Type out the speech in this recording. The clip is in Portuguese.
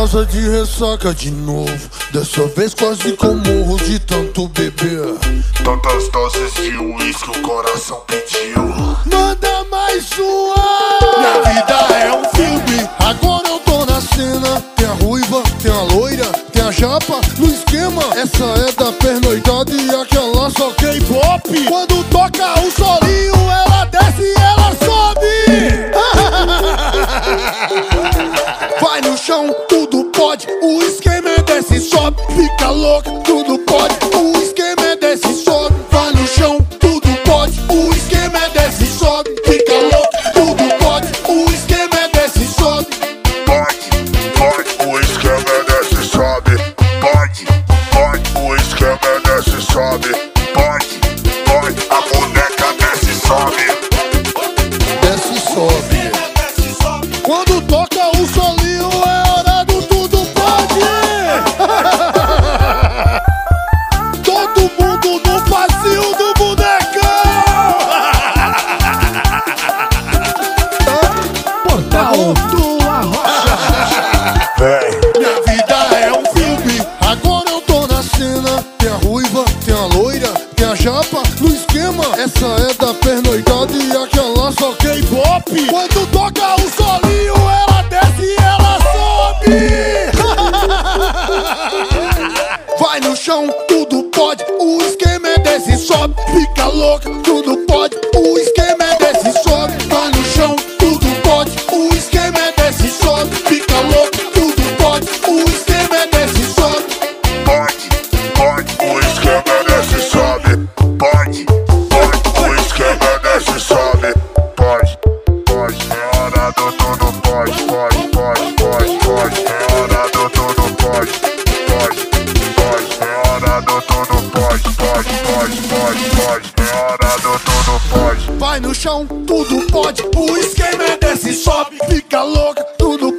casa de ressaca de novo. Dessa vez quase que eu morro de tanto beber. Tantas doses de uísque o coração pediu. Manda mais sua. Minha vida é um filme, agora eu tô na cena. Tem a ruiva, tem a loira, tem a japa no esquema. Essa é da pernoitada e aquela só K-pop. Quando toca o solinho, ela desce e ela sobe. Vai no chão, tudo pode. O esquema é desce e sobe. Fica louca, tudo pode. O esquema é desce e sobe. Vai no chão, tudo pode. O esquema é desce e sobe. Fica louca, tudo pode. O esquema é desce e sobe. Pode, o esquema é desce e sobe. Pode, o esquema é desce e sobe. Pode, a boneca desce e sobe. Desce e sobe. Quando toca o solinho é hora do tudo pode. Todo mundo no passinho do bonecão. Portal do Arrocha. Minha vida é um filme, agora eu tô na cena. Tem a ruiva, tem a loira, tem a japa no esquema. Essa é da pernoitada e aquela só K-pop. Quando toca o solinho ela desce e ela sobe. Vai no chão, tudo pode. O esquema é desce e sobe. Fica louca, tudo pode. O esquema é desce e sobe. Vai no chão, tudo pode. O esquema é desce e sobe. Fica louca, tudo pode. O esquema é desce e sobe. Pode, o esquema é desce e sobe. Pode, o esquema é desce e sobe. Pode, é hora do tudo pode. É hora do tudo pode. É hora do tudo pode. É hora do tudo pode. Vai no chão, tudo pode. O esquema é desce e sobe. Fica louca, tudo